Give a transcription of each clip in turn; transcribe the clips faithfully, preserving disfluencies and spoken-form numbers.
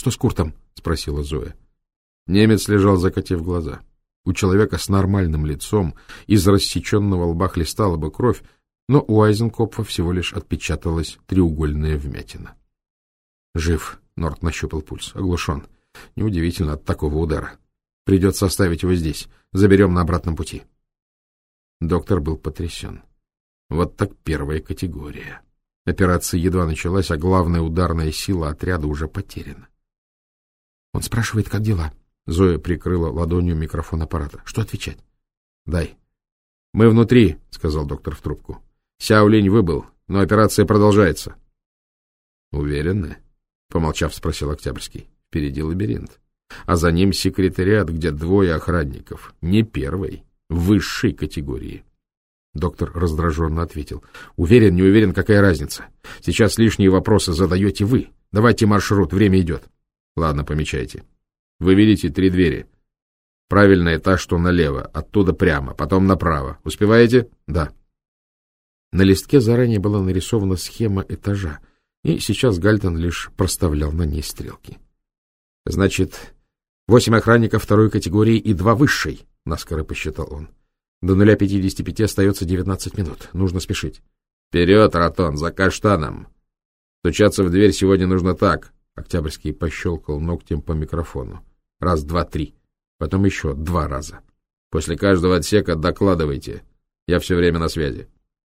Что с Куртом? — спросила Зоя. Немец лежал, закатив глаза. У человека с нормальным лицом из рассеченного лба хлестала бы кровь, но у Айзенкопфа всего лишь отпечаталась треугольная вмятина. Жив. Норт нащупал пульс. Оглушен. Неудивительно от такого удара. Придется оставить его здесь. Заберем на обратном пути. Доктор был потрясен. Вот так первая категория. Операция едва началась, а главная ударная сила отряда уже потеряна. Он спрашивает, как дела. Зоя прикрыла ладонью микрофон аппарата. Что отвечать? Дай. Мы внутри, сказал доктор в трубку. Сяо Линь выбыл, но операция продолжается. Уверены? Помолчав, спросил Октябрьский. Впереди лабиринт. А за ним секретариат, где двое охранников. Не первой, высшей категории. Доктор раздраженно ответил. Уверен, не уверен, какая разница. Сейчас лишние вопросы задаете вы. Давайте маршрут, время идет. Ладно, помечайте. Вы видите три двери. Правильная та, что налево, оттуда прямо, потом направо. Успеваете? Да. На листке заранее была нарисована схема этажа, и сейчас Гальтон лишь проставлял на ней стрелки. Значит, восемь охранников второй категории и два высшей, наскоро посчитал он. До нуля пятидесяти пяти остается девятнадцать минут. Нужно спешить. Вперед, Ратон, за каштаном. Стучаться в дверь сегодня нужно так. Октябрьский пощелкал ногтем по микрофону. Раз, два, три. Потом еще два раза. После каждого отсека докладывайте. Я все время на связи.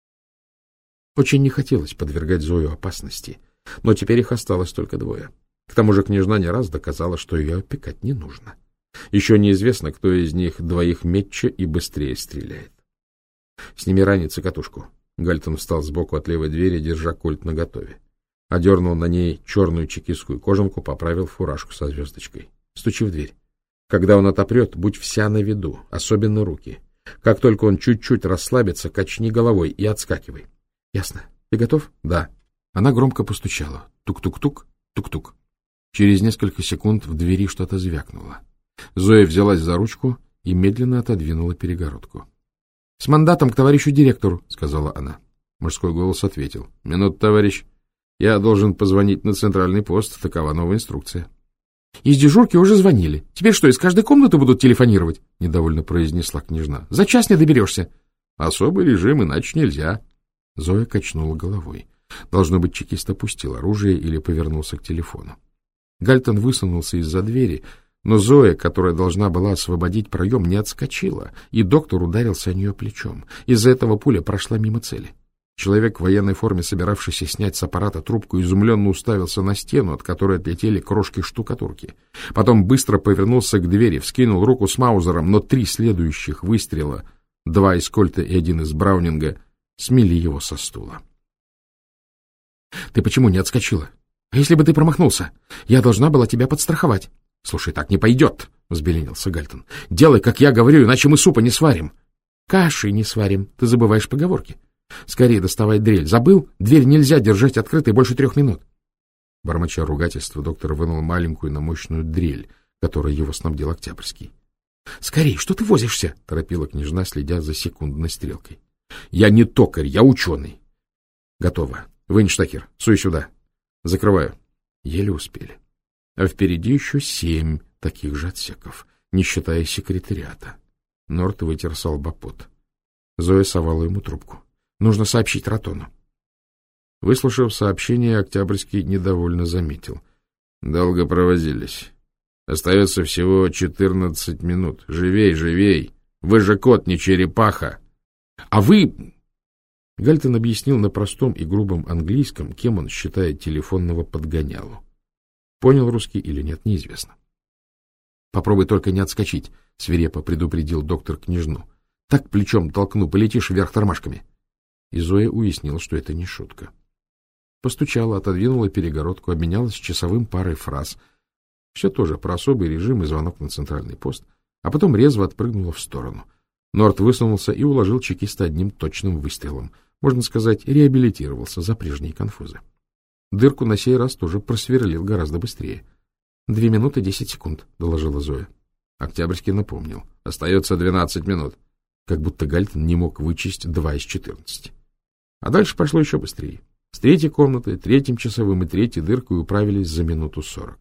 Очень не хотелось подвергать Зою опасности, но теперь их осталось только двое. К тому же княжна не раз доказала, что ее опекать не нужно. Еще неизвестно, кто из них двоих метче и быстрее стреляет. Сними ранец и катушку. Гальтон встал сбоку от левой двери, держа кольт наготове. Одернул на ней черную чекистскую кожанку, поправил фуражку со звездочкой. Стучи в дверь. Когда он отопрет, будь вся на виду, особенно руки. Как только он чуть-чуть расслабится, качни головой и отскакивай. Ясно. Ты готов? Да. Она громко постучала. Тук-тук-тук, тук-тук. Через несколько секунд в двери что-то звякнуло. Зоя взялась за ручку и медленно отодвинула перегородку. — С мандатом к товарищу директору, — сказала она. Мужской голос ответил. — Минут, товарищ. Я должен позвонить на центральный пост. Такова новая инструкция. — Из дежурки уже звонили. Теперь что, из каждой комнаты будут телефонировать? — недовольно произнесла княжна. — За час не доберешься. — Особый режим, иначе нельзя. Зоя качнула головой. Должно быть, чекист опустил оружие или повернулся к телефону. Гальтон высунулся из-за двери, но Зоя, которая должна была освободить проем, не отскочила, и доктор ударился о нее плечом. Из-за этого пуля прошла мимо цели. Человек в военной форме, собиравшийся снять с аппарата трубку, изумленно уставился на стену, от которой отлетели крошки штукатурки. Потом быстро повернулся к двери, вскинул руку с маузером, но три следующих выстрела, два из кольта и один из браунинга, смели его со стула. — Ты почему не отскочила? А если бы ты промахнулся? Я должна была тебя подстраховать. — Слушай, так не пойдет, — взбеленился Гальтон. — Делай, как я говорю, иначе мы супа не сварим. — Каши не сварим. Ты забываешь поговорки. Скорее доставай дрель. Забыл? Дверь нельзя держать открытой больше трех минут. Бормоча ругательства, доктор вынул маленькую, но мощную дрель, которой его снабдил Октябрьский. — Скорей, что ты возишься? — торопила княжна, следя за секундной стрелкой. — Я не токарь, я ученый. — Готово. Вынь штакер. Суй сюда. Закрываю. Еле успели. А впереди еще семь таких же отсеков, не считая секретариата. Норт вытер со лба пот. Зоя совала ему трубку. Нужно сообщить Ратону. Выслушав сообщение, Октябрьский недовольно заметил. Долго провозились. Остается всего четырнадцать минут. Живей, живей. Вы же кот, не черепаха. А вы... Гальтон объяснил на простом и грубом английском, кем он считает телефонного подгонялу. Понял русский или нет, неизвестно. — Попробуй только не отскочить, — свирепо предупредил доктор княжну. — Так плечом толкну, полетишь вверх тормашками. И Зоя уяснила, что это не шутка. Постучала, отодвинула перегородку, обменялась часовым парой фраз. Все тоже про особый режим и звонок на центральный пост, а потом резво отпрыгнула в сторону. Норт высунулся и уложил чекиста одним точным выстрелом. Можно сказать, реабилитировался за прежние конфузы. Дырку на сей раз тоже просверлил гораздо быстрее. — Две минуты десять секунд, — доложила Зоя. Октябрьский напомнил. — Остается двенадцать минут. Как будто Гальтон не мог вычесть два из четырнадцати. А дальше пошло еще быстрее. С третьей комнатой, третьим часовым и третьей дыркой управились за минуту сорок.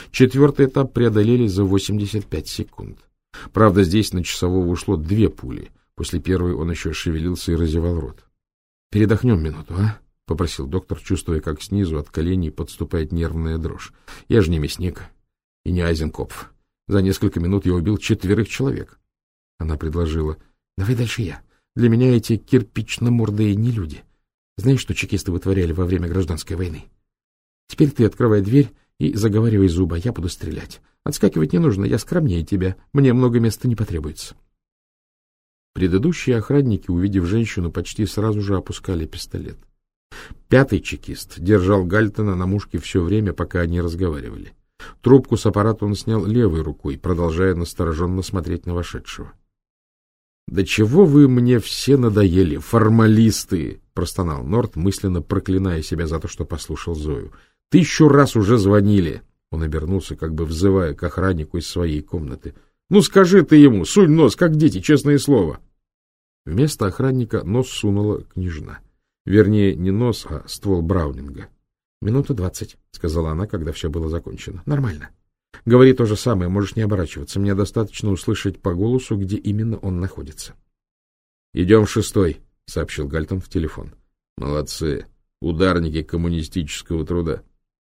Четвертый этап преодолели за восемьдесят пять секунд. Правда, здесь на часового ушло две пули. После первой он еще шевелился и разевал рот. — Передохнем минуту, а? — попросил доктор, чувствуя, как снизу от коленей подступает нервная дрожь. — Я же не мясник и не Айзенкопф. За несколько минут я убил четверых человек. Она предложила: — Давай дальше я. Для меня эти кирпично-мордые не люди. Знаешь, что чекисты вытворяли во время гражданской войны? Теперь ты открывай дверь и заговаривай зубы, а я буду стрелять. Отскакивать не нужно, я скромнее тебя. Мне много места не потребуется. Предыдущие охранники, увидев женщину, почти сразу же опускали пистолет. Пятый чекист держал Гальтона на мушке все время, пока они разговаривали. Трубку с аппарата он снял левой рукой, продолжая настороженно смотреть на вошедшего. — Да чего вы мне все надоели, формалисты! — простонал Норт, мысленно проклиная себя за то, что послушал Зою. — Тысячу раз уже звонили! Он обернулся, как бы взывая к охраннику из своей комнаты. — Ну скажи ты ему, сунь нос, как дети, честное слово! Вместо охранника нос сунула княжна. Вернее, не нос, а ствол Браунинга. — Минута двадцать, — сказала она, когда все было закончено. — Нормально. Говори то же самое, можешь не оборачиваться. Мне достаточно услышать по голосу, где именно он находится. — Идем в шестой, — сообщил Гальтон в телефон. — Молодцы. Ударники коммунистического труда.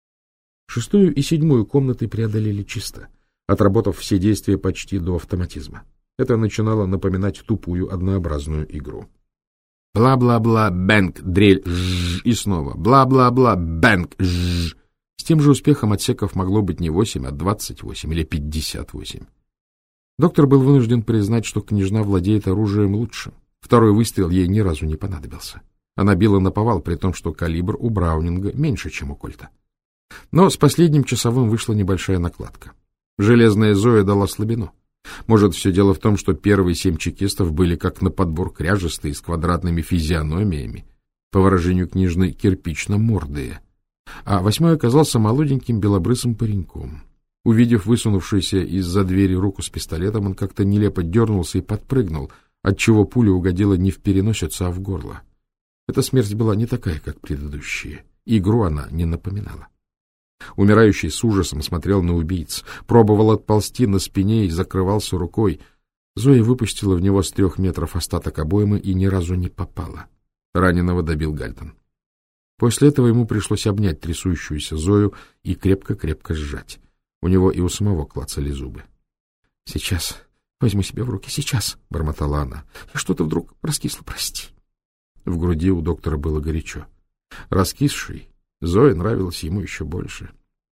Шестую и седьмую комнаты преодолели чисто, отработав все действия почти до автоматизма. Это начинало напоминать тупую однообразную игру. Бла-бла-бла, бэнк, дрель, жжж, и снова бла-бла-бла, бэнк, жжж. С тем же успехом отсеков могло быть не восемь, а двадцать восемь или пятьдесят восемь. Доктор был вынужден признать, что княжна владеет оружием лучше. Второй выстрел ей ни разу не понадобился. Она била наповал, при том, что калибр у Браунинга меньше, чем у Кольта. Но с последним часовым вышла небольшая накладка. Железная Зоя дала слабину. Может, все дело в том, что первые семь чекистов были как на подбор кряжестые, с квадратными физиономиями, по выражению княжны кирпично-мордые, а восьмой оказался молоденьким белобрысым пареньком. Увидев высунувшуюся из-за двери руку с пистолетом, он как-то нелепо дернулся и подпрыгнул, отчего пуля угодила не в переносицу, а в горло. Эта смерть была не такая, как предыдущие. Игру она не напоминала. Умирающий с ужасом смотрел на убийц, пробовал отползти на спине и закрывался рукой. Зоя выпустила в него с трех метров остаток обоймы и ни разу не попала. Раненого добил Гальтон. После этого ему пришлось обнять трясущуюся Зою и крепко-крепко сжать. У него и у самого клацали зубы. — Сейчас возьму себя в руки, сейчас, — бормотала она. — Я что-то вдруг раскисла, прости. В груди у доктора было горячо. Раскисший Зоя нравилась ему еще больше.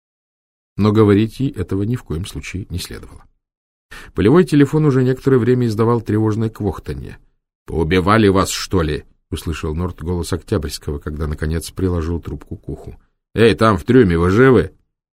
Но говорить ей этого ни в коем случае не следовало. Полевой телефон уже некоторое время издавал тревожное квохтанье. — Поубивали вас, что ли? — услышал Норт голос Октябрьского, когда, наконец, приложил трубку к уху. — Эй, там, в трюме, вы живы?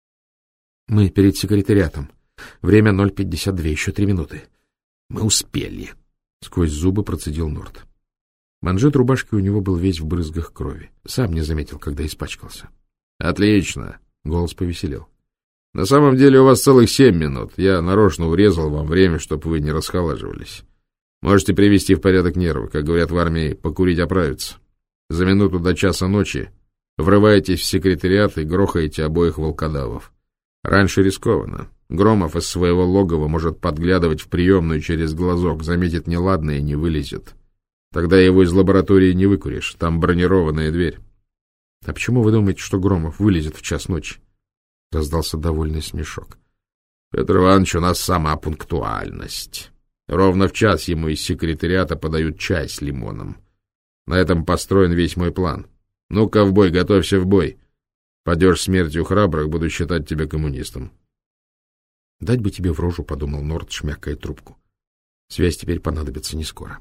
— Мы перед секретариатом. Время ноль пятьдесят два, еще три минуты. — Мы успели, — сквозь зубы процедил Норт. Манжет рубашки у него был весь в брызгах крови. Сам не заметил, когда испачкался. — Отлично, — голос повеселел. — На самом деле у вас целых семь минут. Я нарочно урезал вам время, чтобы вы не расхолаживались. Можете привести в порядок нервы, как говорят в армии, покурить оправиться. За минуту до часа ночи врываетесь в секретариат и грохаете обоих волкодавов. Раньше рискованно. Громов из своего логова может подглядывать в приемную через глазок, заметит неладное и не вылезет. Тогда его из лаборатории не выкуришь, там бронированная дверь. — А почему вы думаете, что Громов вылезет в час ночи? — раздался довольный смешок. — Петр Иванович, у нас сама пунктуальность. Ровно в час ему из секретариата подают чай с лимоном. На этом построен весь мой план. Ну, ковбой, готовься в бой. Падешь смертью храбрых, буду считать тебя коммунистом. — Дать бы тебе в рожу, — подумал Норт, шмякая трубку. Связь теперь понадобится не скоро.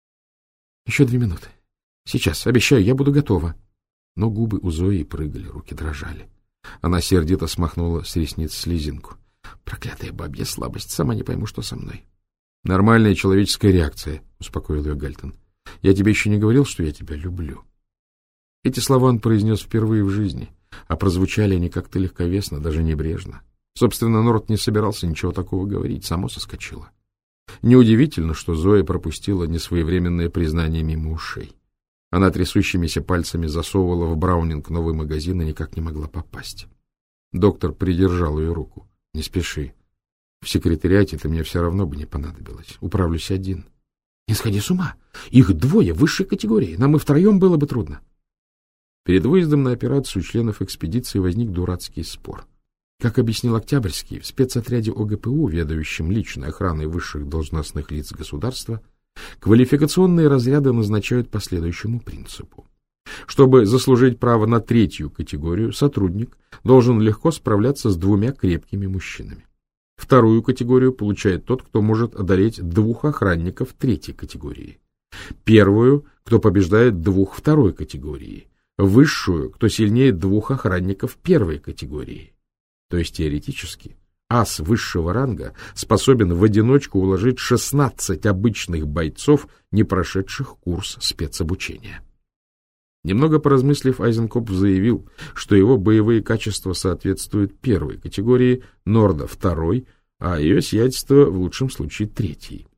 — Еще две минуты. Сейчас, обещаю, я буду готова. Но губы у Зои прыгали, руки дрожали. Она сердито смахнула с ресниц слезинку. Проклятая бабья слабость, сама не пойму, что со мной. — Нормальная человеческая реакция, — успокоил ее Гальтон. — Я тебе еще не говорил, что я тебя люблю. Эти слова он произнес впервые в жизни, а прозвучали они как-то легковесно, даже небрежно. Собственно, Норт не собирался ничего такого говорить, само соскочило. Неудивительно, что Зоя пропустила несвоевременное признание мимо ушей. Она трясущимися пальцами засовывала в Браунинг новый магазин и никак не могла попасть. Доктор придержал ее руку. Не спеши. В секретариате ты мне все равно бы не понадобилось. Управлюсь один. Не сходи с ума. Их двое высшей категории. Нам и втроем было бы трудно. Перед выездом на операцию у членов экспедиции возник дурацкий спор. Как объяснил Октябрьский, в спецотряде ОГПУ, ведающем личной охраной высших должностных лиц государства, квалификационные разряды назначают по следующему принципу. Чтобы заслужить право на третью категорию, сотрудник должен легко справляться с двумя крепкими мужчинами. Вторую категорию получает тот, кто может одолеть двух охранников третьей категории. Первую, кто побеждает двух второй категории. Высшую, кто сильнее двух охранников первой категории. То есть теоретически ас высшего ранга способен в одиночку уложить шестнадцать обычных бойцов, не прошедших курс спецобучения. Немного поразмыслив, Айзенкопф заявил, что его боевые качества соответствуют первой категории, Норда — второй, а ее сиятельство в лучшем случае третьей.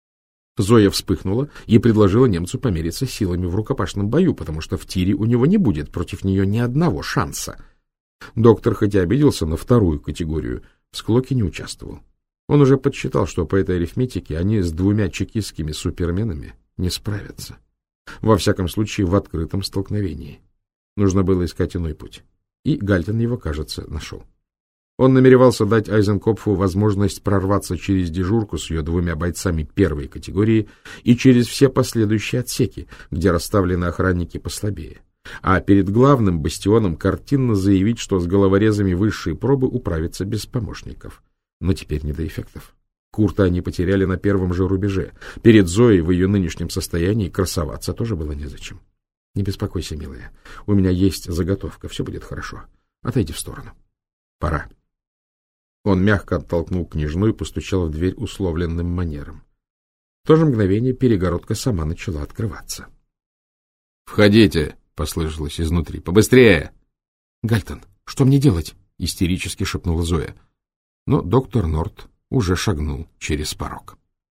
Зоя вспыхнула и предложила немцу помериться силами в рукопашном бою, потому что в тире у него не будет против нее ни одного шанса. Доктор, хотя обиделся на вторую категорию, в склоке не участвовал. Он уже подсчитал, что по этой арифметике они с двумя чекистскими суперменами не справятся. Во всяком случае, в открытом столкновении. Нужно было искать иной путь. И Гальтон его, кажется, нашел. Он намеревался дать Айзенкопфу возможность прорваться через дежурку с ее двумя бойцами первой категории и через все последующие отсеки, где расставлены охранники послабее. А перед главным бастионом картинно заявить, что с головорезами высшей пробы управиться без помощников. Но теперь не до эффектов. Курта они потеряли на первом же рубеже. Перед Зоей в ее нынешнем состоянии красоваться тоже было незачем. Не беспокойся, милая. У меня есть заготовка. Все будет хорошо. Отойди в сторону. Пора. Он мягко оттолкнул княжну и постучал в дверь условленным манером. В то же мгновение перегородка сама начала открываться. — Входите! — послышалось изнутри. — Побыстрее! — Гальтон, что мне делать? — истерически шепнула Зоя. Но доктор Норт уже шагнул через порог.